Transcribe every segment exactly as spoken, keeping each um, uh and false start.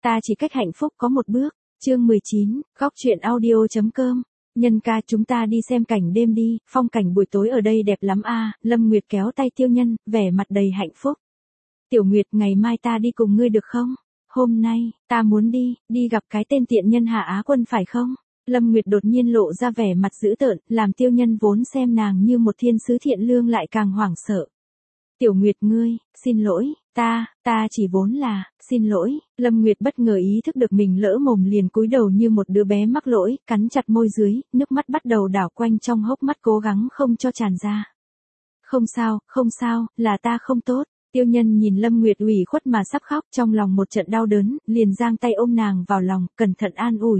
Ta chỉ cách hạnh phúc có một bước. Chương mười chín, góc truyện audio.com. Nhân ca, chúng ta đi xem cảnh đêm đi, phong cảnh buổi tối ở đây đẹp lắm a. Lâm Nguyệt kéo tay Tiêu Nhân, vẻ mặt đầy hạnh phúc. Tiểu Nguyệt, ngày mai ta đi cùng ngươi được không? Hôm nay, ta muốn đi, đi gặp cái tên tiện nhân Hạ Á Quân phải không? Lâm Nguyệt đột nhiên lộ ra vẻ mặt dữ tợn, làm Tiêu Nhân vốn xem nàng như một thiên sứ thiện lương lại càng hoảng sợ. Tiểu Nguyệt ngươi, xin lỗi, ta, ta chỉ vốn là, xin lỗi. Lâm Nguyệt bất ngờ ý thức được mình lỡ mồm liền cúi đầu như một đứa bé mắc lỗi, cắn chặt môi dưới, nước mắt bắt đầu đảo quanh trong hốc mắt cố gắng không cho tràn ra. Không sao, không sao, là ta không tốt. Tiêu Nhân nhìn Lâm Nguyệt ủy khuất mà sắp khóc, trong lòng một trận đau đớn, liền giang tay ôm nàng vào lòng, cẩn thận an ủi.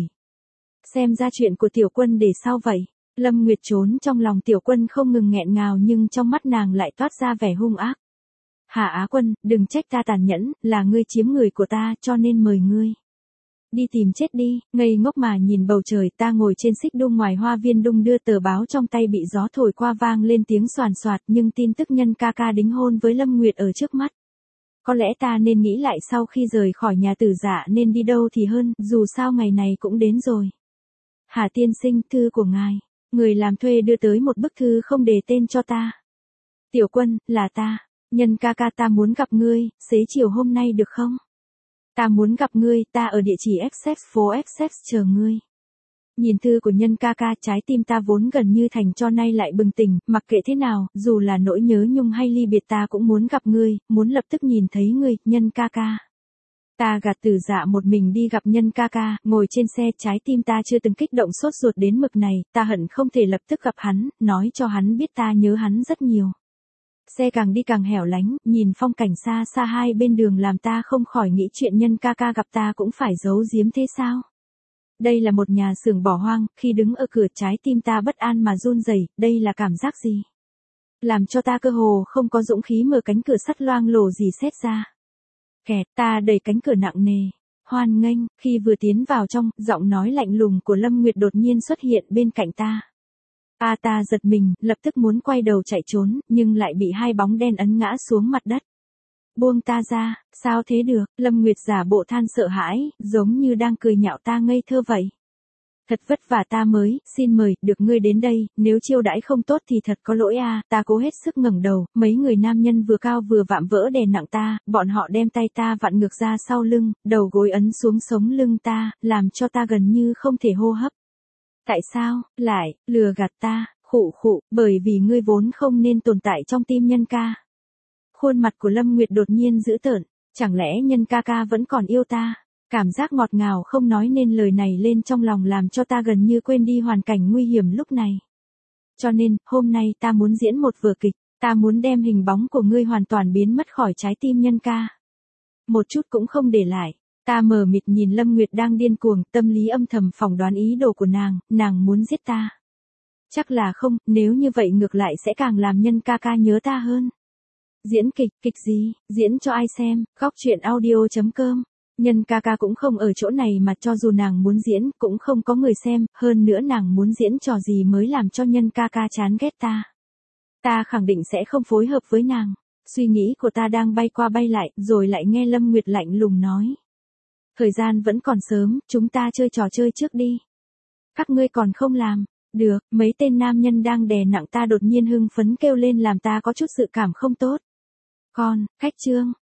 Xem ra chuyện của Tiểu Quân để sau vậy. Lâm Nguyệt trốn trong lòng Tiểu Quân không ngừng nghẹn ngào nhưng trong mắt nàng lại toát ra vẻ hung ác. Hạ Á Quân, đừng trách ta tàn nhẫn, là ngươi chiếm người của ta cho nên mời ngươi. Đi tìm chết đi, ngây ngốc mà nhìn bầu trời. Ta ngồi trên xích đu ngoài hoa viên đung đưa tờ báo trong tay bị gió thổi qua vang lên tiếng xoàn xoạt nhưng tin tức Nhân ca ca đính hôn với Lâm Nguyệt ở trước mắt. Có lẽ ta nên nghĩ lại sau khi rời khỏi nhà Tử Dạ nên đi đâu thì hơn, dù sao ngày này cũng đến rồi. Hà tiên sinh, thư của ngài. Người làm thuê đưa tới một bức thư không đề tên cho ta. Tiểu Quân, là ta. Nhân ca ca, ta muốn gặp ngươi, xế chiều hôm nay được không? Ta muốn gặp ngươi, ta ở địa chỉ Essex phố Essex chờ ngươi. Nhìn thư của Nhân ca ca, trái tim ta vốn gần như thành tro nay lại bừng tỉnh, mặc kệ thế nào, dù là nỗi nhớ nhung hay ly biệt ta cũng muốn gặp ngươi, muốn lập tức nhìn thấy ngươi, Nhân ca ca. Ta gạt Tử Dạ một mình đi gặp Nhân ca ca, ngồi trên xe, trái tim ta chưa từng kích động sốt ruột đến mực này, ta hận không thể lập tức gặp hắn, nói cho hắn biết ta nhớ hắn rất nhiều. Xe càng đi càng hẻo lánh, nhìn phong cảnh xa xa hai bên đường làm ta không khỏi nghĩ chuyện Nhân ca ca gặp ta cũng phải giấu giếm thế sao? Đây là một nhà xưởng bỏ hoang, khi đứng ở cửa trái tim ta bất an mà run rẩy, đây là cảm giác gì? Làm cho ta cơ hồ không có dũng khí mở cánh cửa sắt loang lổ gì xét ra. Kẹt, ta đẩy cánh cửa nặng nề. Hoan nghênh, khi vừa tiến vào trong, giọng nói lạnh lùng của Lâm Nguyệt đột nhiên xuất hiện bên cạnh ta. A ta giật mình, lập tức muốn quay đầu chạy trốn, nhưng lại bị hai bóng đen ấn ngã xuống mặt đất. Buông ta ra, sao thế được? Lâm Nguyệt giả bộ than sợ hãi, giống như đang cười nhạo ta ngây thơ vậy. Thật vất vả ta mới, xin mời, được ngươi đến đây, nếu chiêu đãi không tốt thì thật có lỗi a. Ta cố hết sức ngẩng đầu, mấy người nam nhân vừa cao vừa vạm vỡ đè nặng ta, bọn họ đem tay ta vặn ngược ra sau lưng, đầu gối ấn xuống sống lưng ta, làm cho ta gần như không thể hô hấp. Tại sao, lại, lừa gạt ta, khụ khụ, bởi vì ngươi vốn không nên tồn tại trong tim Nhân ca. Khuôn mặt của Lâm Nguyệt đột nhiên dữ tợn, chẳng lẽ Nhân ca ca vẫn còn yêu ta? Cảm giác ngọt ngào không nói nên lời này lên trong lòng làm cho ta gần như quên đi hoàn cảnh nguy hiểm lúc này. Cho nên, hôm nay ta muốn diễn một vở kịch, ta muốn đem hình bóng của ngươi hoàn toàn biến mất khỏi trái tim Nhân ca. Một chút cũng không để lại. Ta mờ mịt nhìn Lâm Nguyệt đang điên cuồng, tâm lý âm thầm phỏng đoán ý đồ của nàng, nàng muốn giết ta. Chắc là không, nếu như vậy ngược lại sẽ càng làm Nhân ca ca nhớ ta hơn. Diễn kịch, kịch gì, diễn cho ai xem, góc truyện audio.com. Nhân ca ca cũng không ở chỗ này mà cho dù nàng muốn diễn, cũng không có người xem, hơn nữa nàng muốn diễn trò gì mới làm cho Nhân ca ca chán ghét ta. Ta khẳng định sẽ không phối hợp với nàng. Suy nghĩ của ta đang bay qua bay lại, rồi lại nghe Lâm Nguyệt lạnh lùng nói. Thời gian vẫn còn sớm, chúng ta chơi trò chơi trước đi. Các ngươi còn không làm. Được, mấy tên nam nhân đang đè nặng ta đột nhiên hưng phấn kêu lên làm ta có chút dự cảm không tốt. Con, khách trương,